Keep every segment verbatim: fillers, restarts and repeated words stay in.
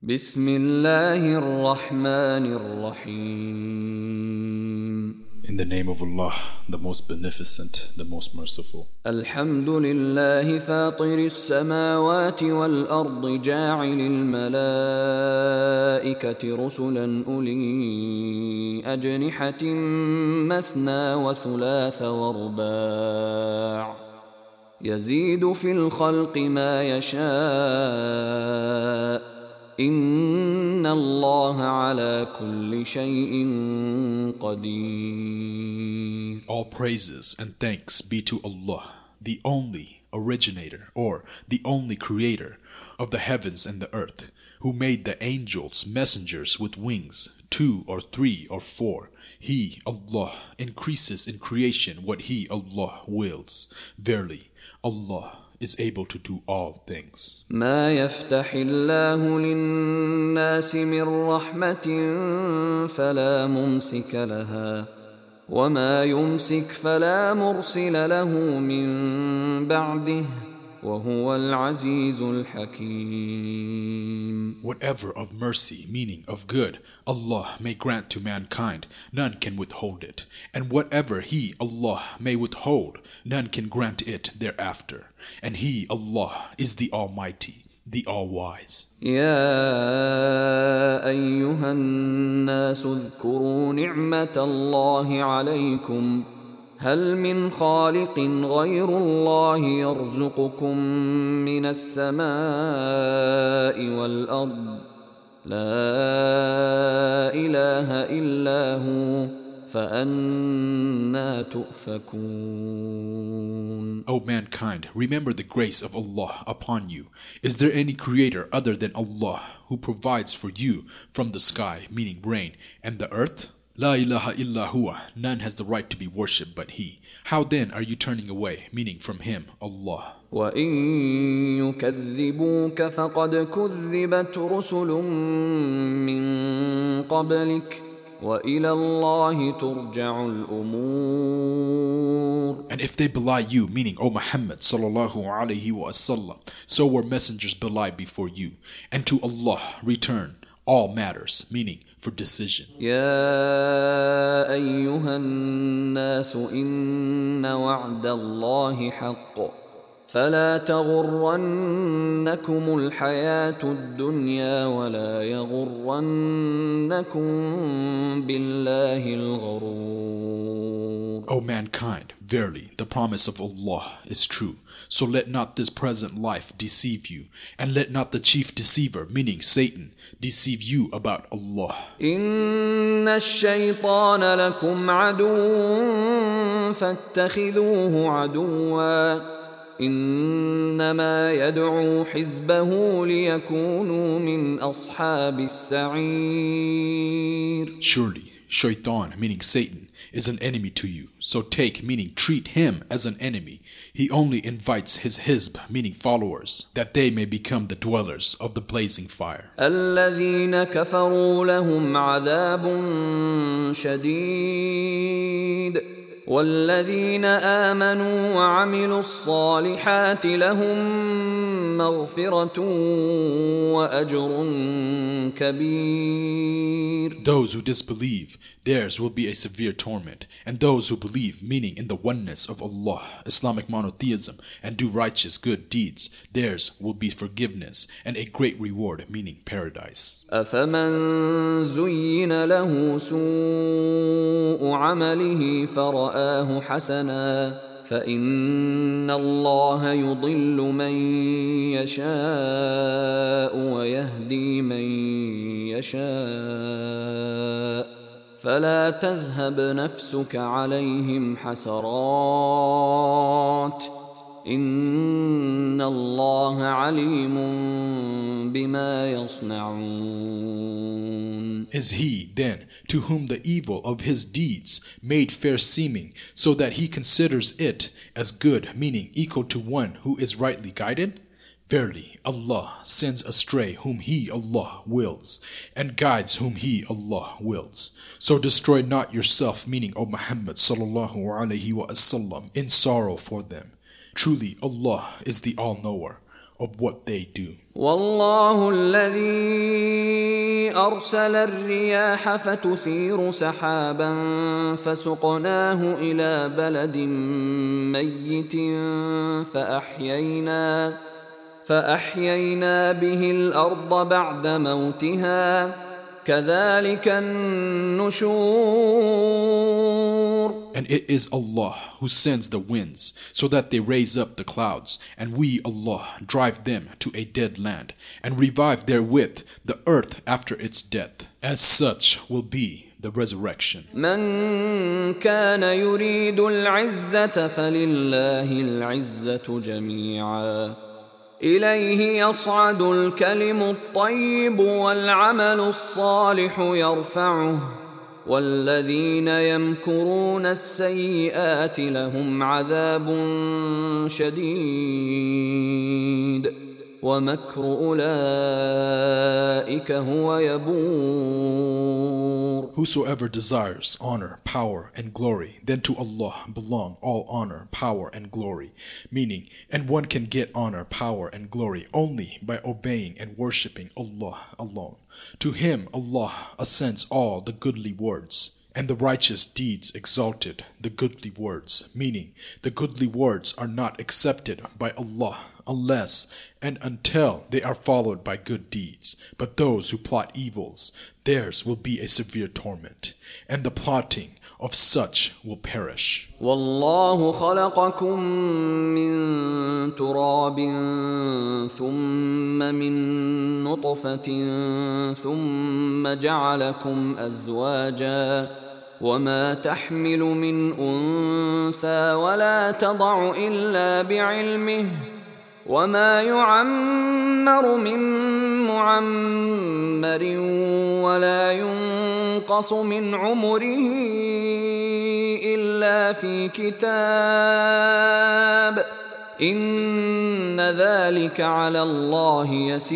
بسم الله الرحمن الرحيم. In the name of Allah, the most beneficent, the most merciful. الحمد لله فاطر السماوات والأرض جاعل الملائكة رسلا أولي أجنحة مثنى وثلاث ورباع يزيد في الخلق ما يشاء إن الله على كل شيء قدير. All praises and thanks be to Allah, the only originator or the only creator of the heavens and the earth, who made the angels messengers with wings, two or three or four. He, Allah, increases in creation what He, Allah, wills. Verily, Allah is able to do all things. ما يفتح الله للناس من رحمة فلا ممسك لها وما يمسك فلا مرسل له من بعده وهو العزيز الحكيم. Whatever of mercy, meaning of good, Allah may grant to mankind, none can withhold it. And whatever He, Allah, may withhold, none can grant it thereafter. And He, Allah, is the Almighty, the All-Wise. يا أيها الناس اذكروا نعمة الله عليكم هل من خالق غير الله يرزقكم من السماء والأرض لا إله إلا هو فأنى تؤفكون. O mankind, remember the grace of Allah upon you. Is there any creator other than Allah who provides for you from the sky, meaning rain, and the earth? La ilaha illa huwa, none has the right to be worshipped but He. How then are you turning away, meaning from Him, Allah? وَإِن يُكَذِّبُوكَ فَقَدْ كُذِّبَتْ رُسُلٌ مِّن قَبْلِكَ وَإِلَى اللَّهِ تُرْجَعُ الْأُمُورُ. And if they belie you, meaning O Muhammad sallallahu alayhi wa sallam, so were messengers belied before you, and to Allah return all matters, meaning for decision. يا أيها الناس إن وعد الله حق فلا تغرنكم الحياة الدنيا ولا يغرنكم بالله الغرور. O mankind, verily the promise of Allah is true. So let not this present life deceive you, and let not the chief deceiver, meaning Satan, deceive you about Allah. إن الشيطان لكم عدو فاتخذوه عدوا إنما يدعو حزبه ليكونوا من أصحاب السعير. Surely, Shaitan, meaning Satan, is an enemy to you. So take, meaning treat him as an enemy. He only invites his hizb, meaning followers, that they may become the dwellers of the blazing fire. الذين كفروا لهم عذاب شديد والذين آمنوا وعملوا الصالحات لهم مغفرة وأجر كبير. Those who disbelieve, theirs will be a severe torment. And those who believe, meaning in the oneness of Allah, Islamic monotheism, and do righteous good deeds, theirs will be forgiveness and a great reward, meaning paradise. أفمن زين له سوء عمله فرآه حسنا فإن الله يضل من يشاء ويهدي من يشاء فلا تذهب نفسك عليهم حسرات إن الله عليم بما يصنعون. Is he, then, to whom the evil of his deeds made fair seeming, so that he considers it as good, meaning equal to one who is rightly guided? Verily, Allah sends astray whom He, Allah, wills, and guides whom He, Allah, wills. So destroy not yourself, meaning O Muhammad sallallahu alayhi wa sallam, in sorrow for them. Truly, Allah is the All-Knower. of what they do. والله الذي أرسل الرياح فتثير سحابا فسقناه إلى بلد ميت فأحيينا فأحيينا به الأرض بعد موتها كذلك النشور. And it is Allah who sends the winds so that they raise up the clouds, and we, Allah, drive them to a dead land and revive therewith the earth after its death. As such will be the resurrection. من كان يريد العزة فلله العزة جميعا إليه يصعد الكلم الطيب والعمل الصالح يرفعه والذين يمكرون السيئات لهم عذاب شديد ومكر أولئك هو يبور. Whosoever desires honor, power, and glory, then to Allah belong all honor, power, and glory. Meaning, and one can get honor, power, and glory only by obeying and worshipping Allah alone. To Him Allah ascends all the goodly words, and the righteous deeds exalted the goodly words, meaning the goodly words are not accepted by Allah unless and until they are followed by good deeds. But those who plot evils, theirs will be a severe torment, and the plotting of such will perish. والله خلقكم من تراب ثم من نطفة ثم جعلكم أزواجا وما تحمل من أنثى ولا تضع إلا بعلمه وما يعمر من معمر ولا ينقص من عمره إلا في كتاب إن ذلك على الله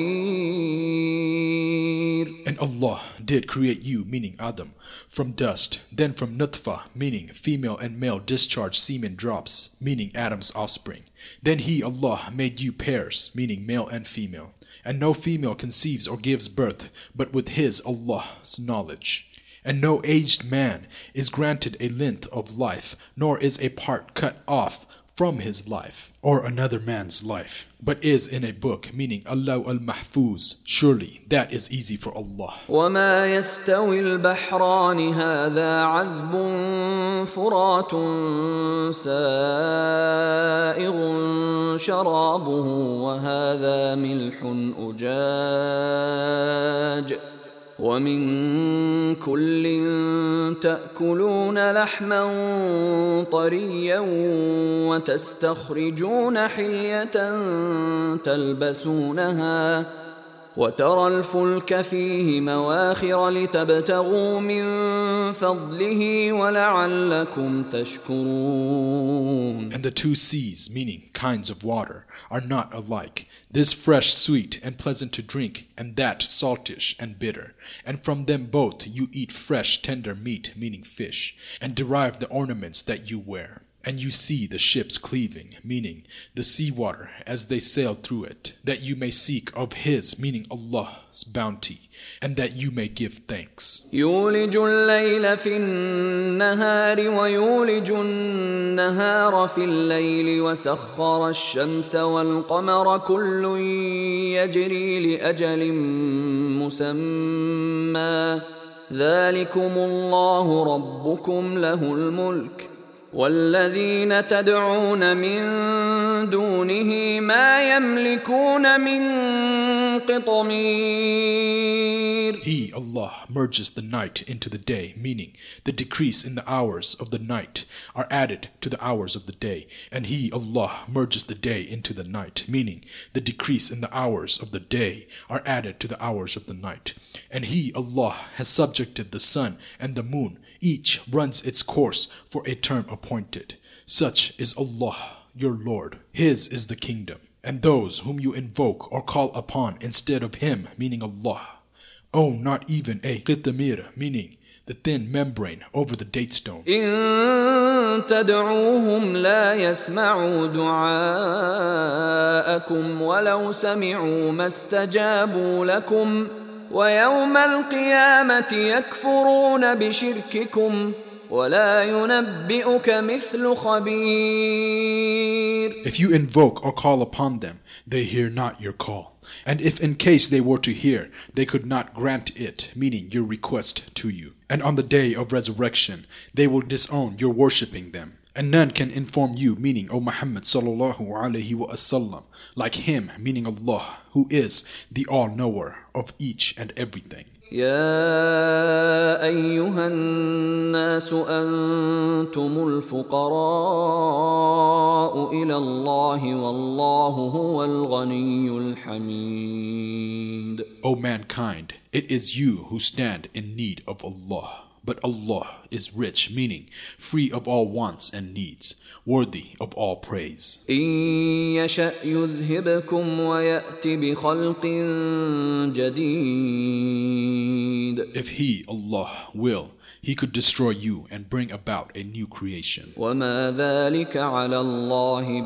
يسير. And Allah did create you, meaning Adam, from dust, then from nutfa, meaning female and male discharge semen drops, meaning Adam's offspring. Then He, Allah, made you pairs, meaning male and female. And no female conceives or gives birth, but with His, Allah's knowledge. And no aged man is granted a length of life, nor is a part cut off from his life, or another man's life, but is in a book, meaning Allah al-Mahfuz. Surely that is easy for Allah. وما يستوي البحران هذا عذب فرات سائغ شرابه وهذا ملح أجاج ومن كل تأكلون لحما طريا وتستخرجون حلية تلبسونها وترى الفلك فيه مواخر لتبتغوا من فضله ولعلكم تشكرون. And the two seas, meaning kinds of water, are not alike. This fresh, sweet, and pleasant to drink, and that saltish and bitter. And from them both you eat fresh, tender meat, meaning fish, and derive the ornaments that you wear. And you see the ships cleaving, meaning the seawater, as they sail through it, that you may seek of His, meaning Allah's bounty, and that you may give thanks. يولج الليل في النهار ويولج النهار في الليل وسخر الشمس والقمر كل يجري لأجل مسمى ذلكم الله ربكم له الملك والذين تدعون من دونه ما يملكون من قطمير. He, Allah, merges the night into the day, meaning the decrease in the hours of the night are added to the hours of the day. And He, Allah, merges the day into the night, meaning the decrease in the hours of the day are added to the hours of the night. And He, Allah, has subjected the sun and the moon. Each runs its course for a term appointed. Such is Allah, your Lord. His is the kingdom. And those whom you invoke or call upon instead of Him, meaning Allah, Oh, not even a qitmir, meaning the thin membrane over the date stone. إن تدعوهم لا يسمعوا دعاءكم ولو سمعوا ما استجابوا لكم ويوم القيامة يكفرون بشرككم ولا ينبئك مثل خبير. If you invoke or call upon them, they hear not your call. And if in case they were to hear, they could not grant it, meaning your request to you. And on the day of resurrection, they will disown your worshipping them. And none can inform you, meaning O Muhammad sallallahu alayhi wa sallam, like him, meaning Allah, who is the all-knower of each and everything. يا أيها الناس أنتم الفقراء إلى الله والله هو الغني الحميد. O mankind, it is you who stand in need of Allah, but Allah is rich, meaning free of all wants and needs, worthy of all praise. إن يشأ يذهبكم ويأت بخلق جديد. If He, Allah, will, He could destroy you and bring about a new creation. وما ذلك على الله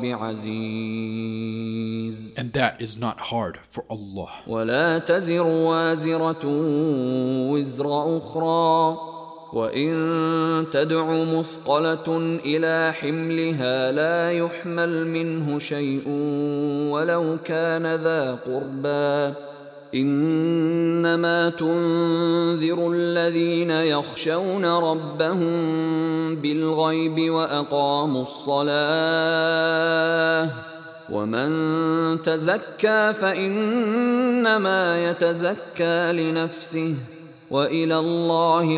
بعزيز. And that is not hard for Allah. ولا تزر وازرة وزر أخرى وإن تدع مثقلة إلى حملها لا يحمل منه شيء ولو كان ذا قربى إنما تنذر الذين يخشون ربهم بالغيب وأقاموا الصلاة ومن تزكى فإنما يتزكى لنفسه وإلى الله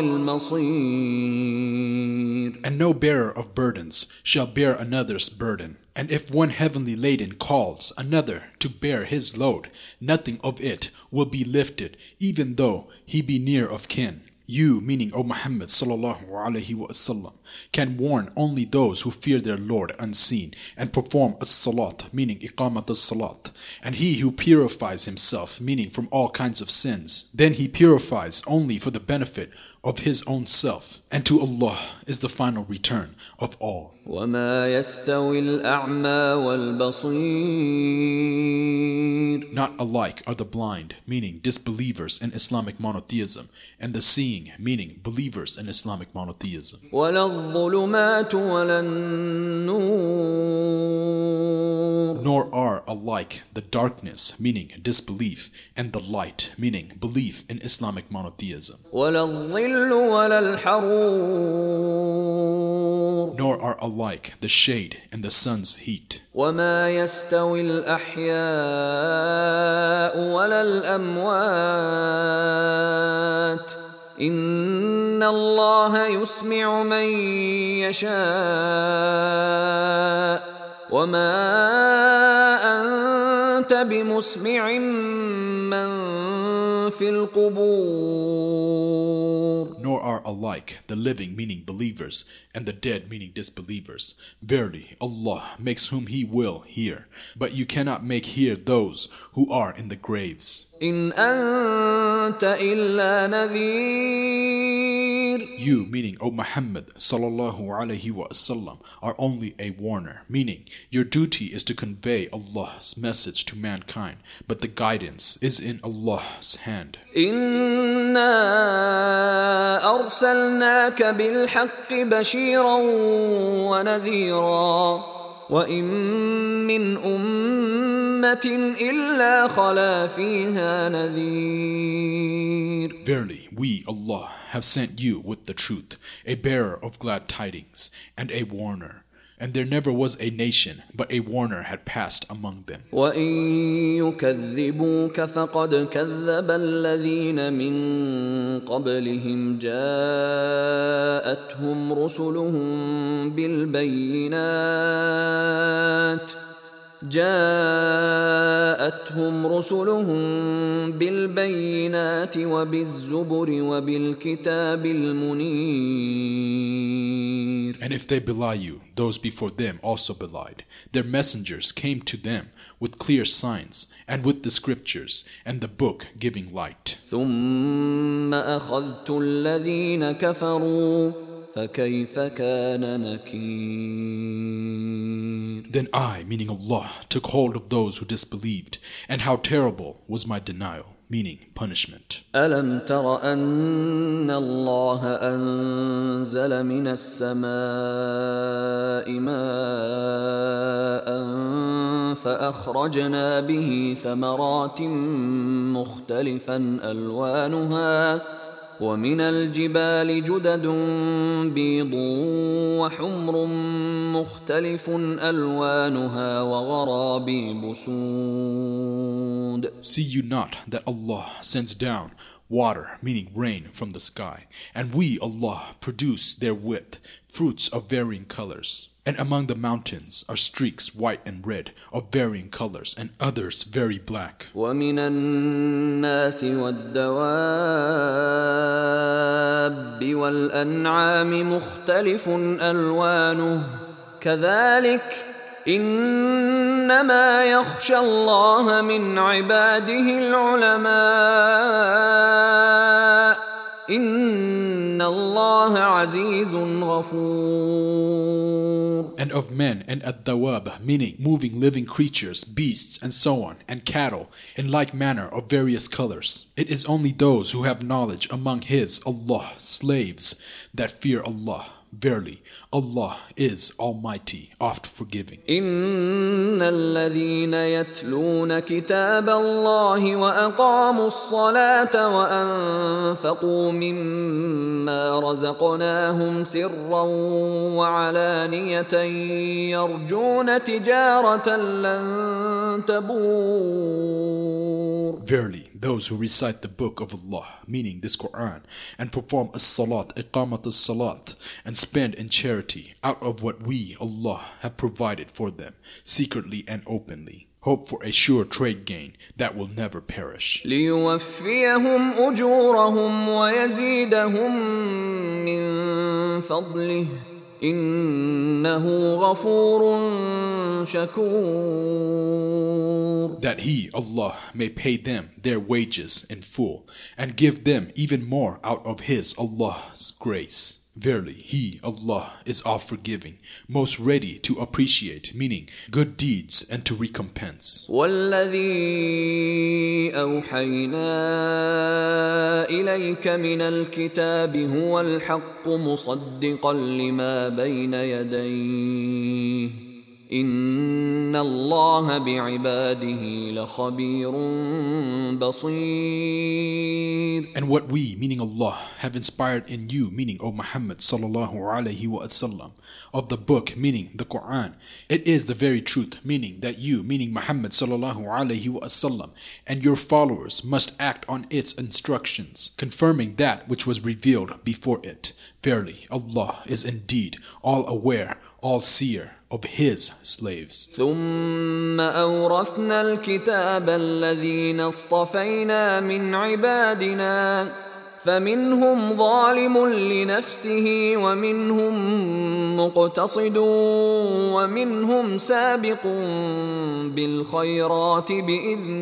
المصير. And no bearer of burdens shall bear another's burden. And if one heavenly laden calls another to bear his load, nothing of it will be lifted, even though he be near of kin. You, meaning O Muhammad sallallahu alaihi wasallam, can warn only those who fear their Lord unseen and perform as-salat, meaning iqamat as-salat. And he who purifies himself, meaning from all kinds of sins, then he purifies only for the benefit of his own self. And to Allah is the final return of all. وما يستوي الأعمى والبصير. Not alike are the blind, meaning disbelievers in Islamic monotheism, and the seeing, meaning believers in Islamic monotheism. ولا الظلمات ولا النور. Nor are alike the darkness, meaning disbelief, and the light, meaning belief in Islamic monotheism. ولا الظل ولا الحرور. Nor are alike the shade and the sun's heat. وما يستوي الأحياء ولا الأموات إن الله يسمع من يشاء وما أنت بمسمع من في القبور. Nor are alike the living, meaning believers, and the dead, meaning disbelievers. Verily, Allah makes whom He will hear, but you cannot make hear those who are in the graves. إن أنت إلا نذير. You, meaning O Muhammad sallallahu alaihi wasallam, are only a warner, meaning your duty is to convey Allah's message to mankind, but the guidance is in Allah's hand. إنا أرسلناك بالحق بشيرا ونذيرا وإن من أمة إلا خلا فيها نذير. Verily, we, Allah, have sent you with the truth, a bearer of glad tidings, and a warner. And there never was a nation, but a warner had passed among them. وَإِن يُكَذِّبُوكَ فَقَدْ كَذَّبَ الَّذِينَ مِن قَبْلِهِمْ جَاءَتْهُمْ رُسُلُهُم بِالْبَيِّنَاتِ جاءتهم رسلهم بالبينات وبالزبر وبالكتاب المنير. And if they belie you, those before them also belied. Their messengers came to them with clear signs, and with the scriptures, and the book giving light. ثم أخذت الذين كفروا فكيف كان نكير. Then I, meaning Allah, took hold of those who disbelieved, and how terrible was my denial, meaning punishment. ألم تر أن الله أنزل من السماء ماء فأخرجنا به ثمرات مختلفا ألوانها ومن الجبال جدد بيض وحمر مختلف ألوانها وغرابيب سود. See you not that Allah sends down water, meaning rain, from the sky, and we, Allah, produce therewith fruits of varying colors. And among the mountains are streaks white and red of varying colors, and others very black. ومن الناس والدواب والأنعام مختلف ألوانه كذلك إنما يخشى الله من عباده العلماء إن الله عزيز غفور. And of men and ad-dawab, meaning moving living creatures, beasts, and so on, and cattle, in like manner of various colors. It is only those who have knowledge among His, Allah, slaves, that fear Allah. Verily, Allah is Almighty, oft forgiving. إن الذين يتلون كتاب الله وأقاموا الصلاة وأنفقوا مما رزقناهم سرا وعلانية يرجون تجارة لن تبور. Verily, those who recite the book of Allah, meaning this Quran, and perform as-salat, iqamat as-salat, and spend in charity out of what we, Allah, have provided for them, secretly and openly, hope for a sure trade gain that will never perish. ليوفيهم أجورهم ويزيدهم من فضله إنه غفور شكور. That He, Allah, may pay them their wages in full, and give them even more out of His, Allah's grace. Verily, He, Allah, is all-forgiving, most ready to appreciate, meaning good deeds, and to recompense. والذي أوحينا إليك من الكتاب هو الحق مصدقا لما بين يديه إن الله بعباده لخبير بصير. And what we, meaning Allah, have inspired in you, meaning O Muhammad sallallahu alaihi wasallam, of the book, meaning the Quran, it is the very truth, meaning that you, meaning Muhammad sallallahu alaihi wasallam, and your followers must act on its instructions, confirming that which was revealed before it. Verily, Allah is indeed all aware, all seer of His slaves. ثم أورثنا الكتاب الذين اصطفينا من عبادنا فمنهم ظالم لنفسه ومنهم مقتصد ومنهم سابق بالخيرات بإذن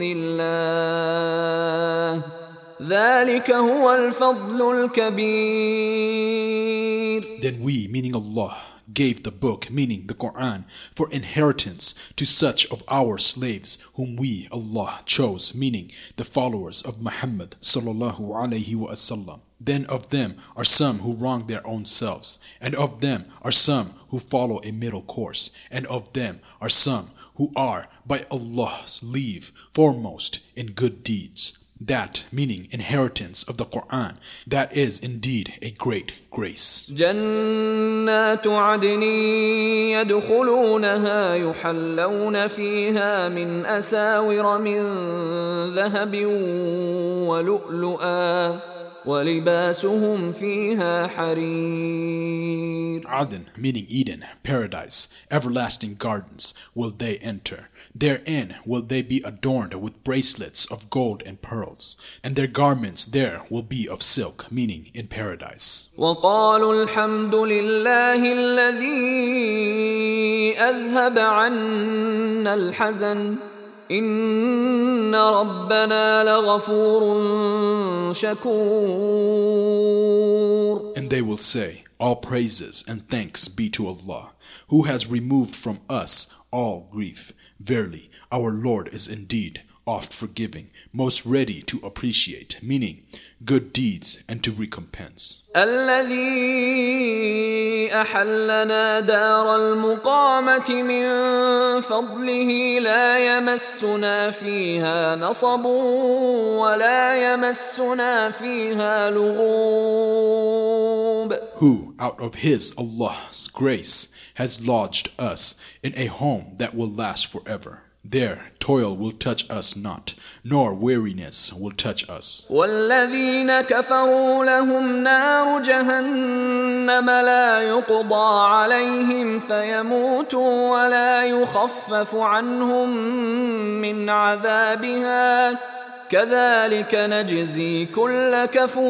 الله ذلك هو الفضل الكبير. Then we, meaning Allah, gave the book, meaning the Quran, for inheritance to such of our slaves whom we, Allah, chose, meaning the followers of Muhammad sallallahu alaihi wasallam. Then of them are some who wrong their own selves, and of them are some who follow a middle course, and of them are some who are, by Allah's leave, foremost in good deeds. That, meaning inheritance of the Quran, that is indeed a great grace. جنات عدن يدخلونها يحلون فيها من أساور من ذهب ولؤلؤا ولباسهم فيها حرير. Aden, meaning Eden, paradise, everlasting gardens, will they enter. Therein will they be adorned with bracelets of gold and pearls, and their garments there will be of silk, meaning in paradise. وقالوا الحمد لله الذي أذهب عنا الحزن إن ربنا لغفور شكور. And they will say, all praises and thanks be to Allah, who has removed from us all grief. Verily, our Lord is indeed oft forgiving, most ready to appreciate, meaning good deeds and to recompense. الذي أحلنا دار المقامة من فضله لا يمسنا فيها نصب ولا يمسنا فيها لغوب. Who, out of His, Allah's grace, has lodged us in a home that will last forever. There toil will touch us not, nor weariness will touch us. والذين كفروا لهم نار جهنم لا يقضى عليهم فيموتوا ولا يخفف عنهم من عذابها كذلك نجزي كل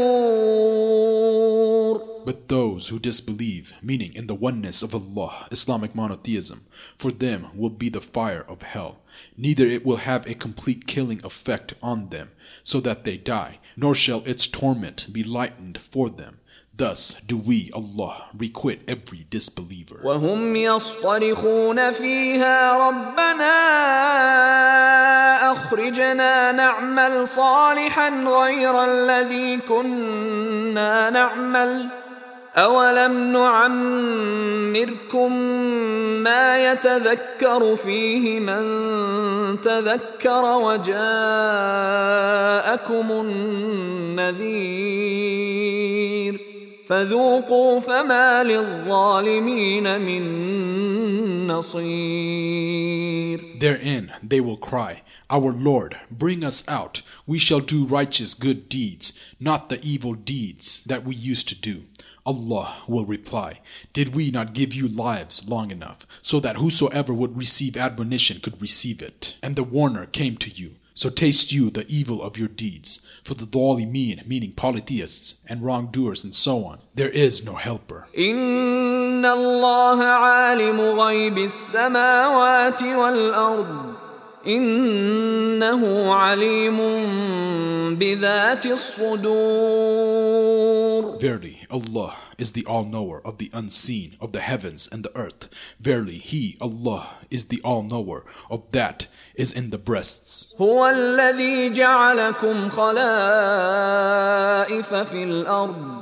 كفور. But those who disbelieve, meaning in the oneness of Allah, Islamic monotheism, for them will be the fire of hell. Neither it will have a complete killing effect on them, so that they die, nor shall its torment be lightened for them. Thus do we, Allah, requite every disbeliever. وهم يصطرخون فيها ربنا أخرجنا نعمل صالحا غير الذي كنا نعمل أولم نعمركم ما يتذكر فيه من تذكر وجاءكم النذير فذوقوا فما للظالمين من نصير. Therein they will cry, Our Lord, bring us out. We shall do righteous good deeds, not the evil deeds that we used to do. Allah will reply, Did we not give you lives long enough, so that whosoever would receive admonition could receive it? And the warner came to you. So taste you the evil of your deeds. For the dhalimeen, meaning polytheists and wrongdoers and so on, there is no helper. إن الله عالم غيب السماوات والأرض إنه عليم بذات الصدور. Verily, Allah is the all-knower of the unseen of the heavens and the earth. Verily, He, Allah, is the all-knower of that is in the breasts. هو الذي جعلكم خلائف في الأرض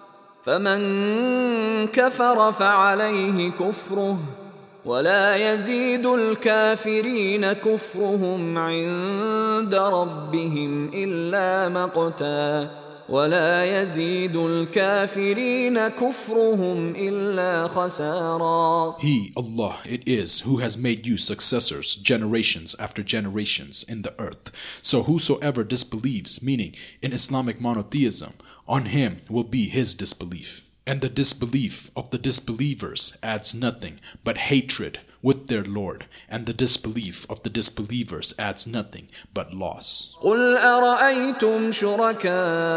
فمن كفر فعليه كفره ولا يزيد الكافرين كفرهم عند ربهم إلا مقتا ولا يزيد الكافرين كفرهم إلا خسارا. He, Allah, it is who has made you successors generations after generations in the earth. So whosoever disbelieves, meaning in Islamic monotheism, on him will be his disbelief. And the disbelief of the disbelievers adds nothing but hatred with their Lord, and the disbelief of the disbelievers adds nothing but loss. قل أرأيتم شركاءكم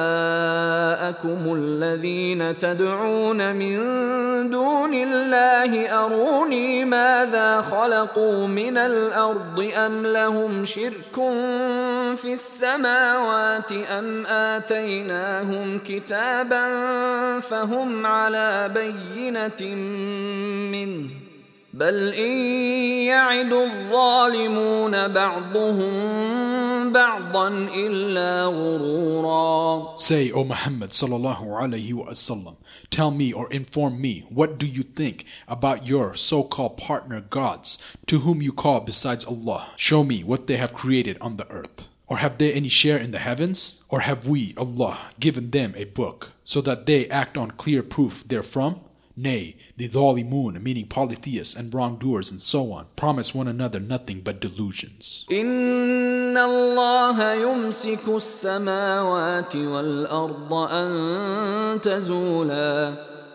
الذين تدعون من دون الله أروني ماذا خلقوا من الأرض أم لهم شرك في السماوات أم آتيناهم كتابا فهم على بينة منه بل إن يعد الظالمون بعضهم بعضا إلا غرورا. Say, O Muhammad sallallahu alayhi wa sallam, tell me or inform me, what do you think about your so-called partner gods to whom you call besides Allah? Show me what they have created on the earth. Or have they any share in the heavens? Or have we, Allah, given them a book so that they act on clear proof therefrom? Nay, the dhalimun, meaning polytheists and wrongdoers and so on, promise one another nothing but delusions. إن الله يمسك السماوات والأرض أن تزولا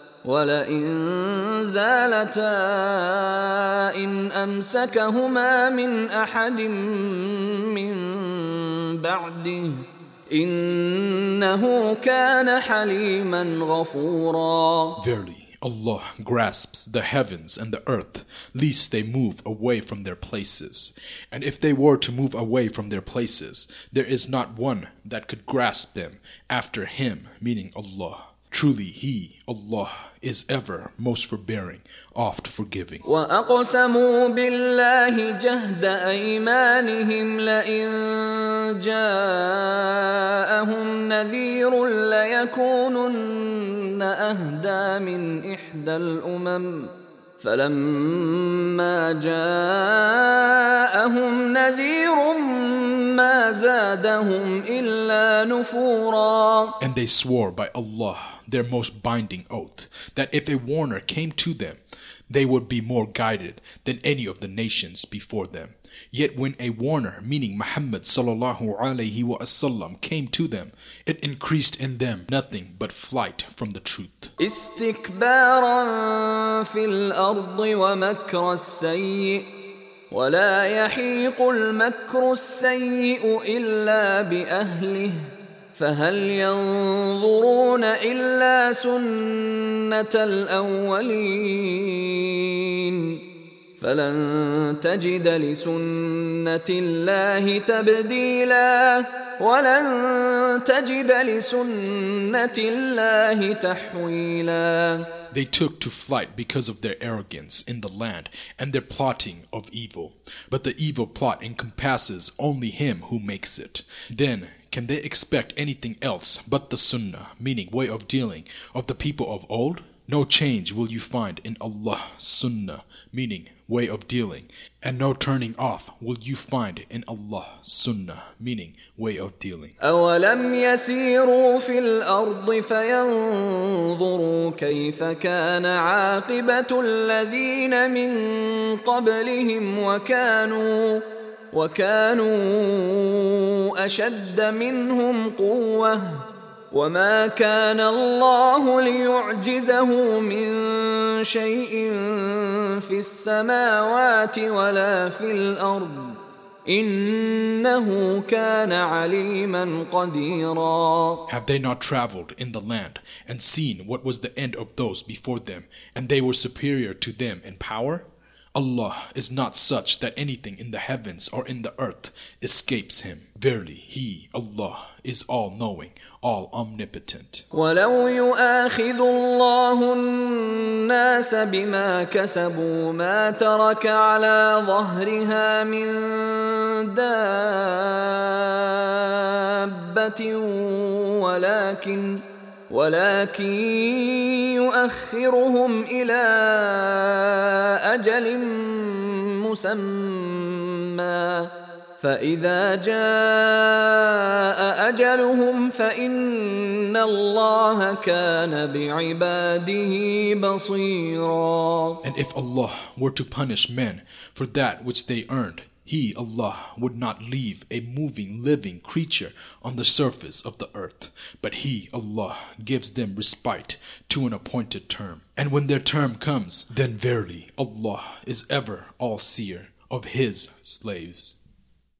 ولئن زالتا إن أمسكهما من أحد من بعده إنه كان حليما غفورا. Verily, Allah grasps the heavens and the earth, lest they move away from their places. And if they were to move away from their places, there is not one that could grasp them after Him, meaning Allah. Truly He, Allah, is ever most forbearing, oft forgiving. وَأَقْسَمُوا بِاللَّهِ جَهْدَ أَيْمَانِهِمْ لَئِن جَاءَهُمْ نَذِيرٌ لَيَكُونُنَّ أَهْدَى مِنْ إِحْدَى الْأُمَمِ فَلَمَّا جَاءَهُمْ نَذِيرٌ مَا زَادَهُمْ إِلَّا نُفُورًا. And they swore by Allah, their most binding oath, that if a warner came to them, they would be more guided than any of the nations before them. Yet when a warner, meaning Muhammad sallallahu alaihi wasallam, came to them, it increased in them nothing but flight from the truth. استكبارا في الأرض ومكر السيء ولا يحيق المكر السيء إلا بأهله فهل ينظرون إلا سنة الأولين فلن تجد لسنة الله تبديلا ولن تجد لسنة الله تحويلا. They took to flight because of their arrogance in the land and their plotting of evil. But the evil plot encompasses only him who makes it. Then can they expect anything else but the sunnah, meaning way of dealing, of the people of old? No change will you find in Allah's sunnah, meaning way of dealing, and no turning off will you find in Allah's sunnah, meaning way of dealing. أَوَلَمْ يَسِيرُوا فِي الْأَرْضِ فَيَنْظُرُوا كَيْفَ كَانَ عَاقِبَةُ الَّذِينَ مِنْ قَبْلِهِمْ وَكَانُوا وَكَانُوا أَشَدَّ مِنْهُمْ قُوَّةً وَمَا كَانَ اللَّهُ لِيُعْجِزَهُ مِنْ شَيْءٍ فِي السَّمَاوَاتِ وَلَا فِي الْأَرْضِ إِنَّهُ كَانَ عَلِيمًا قَدِيرًا. Have they not traveled in the land and seen what was the end of those before them, and they were superior to them in power? Allah is not such that anything in the heavens or in the earth escapes Him. Verily, He, Allah, is all-knowing, all-omnipotent. وَلَوْ يُؤَاخِذُ اللَّهُ النَّاسَ بِمَا كَسَبُوا مَا تَرَكَ عَلَى ظَهْرِهَا مِن دَابَّةٍ وَلَكِنْ ولكن يؤخرهم إلى أجل مسمى فإذا جاء أجلهم فإن الله كان بعباده بصيرا. And if Allah were to punish men for that which they earned, He, Allah, would not leave a moving, living creature on the surface of the earth, but He, Allah, gives them respite to an appointed term. And when their term comes, then verily Allah is ever all-seer of His slaves.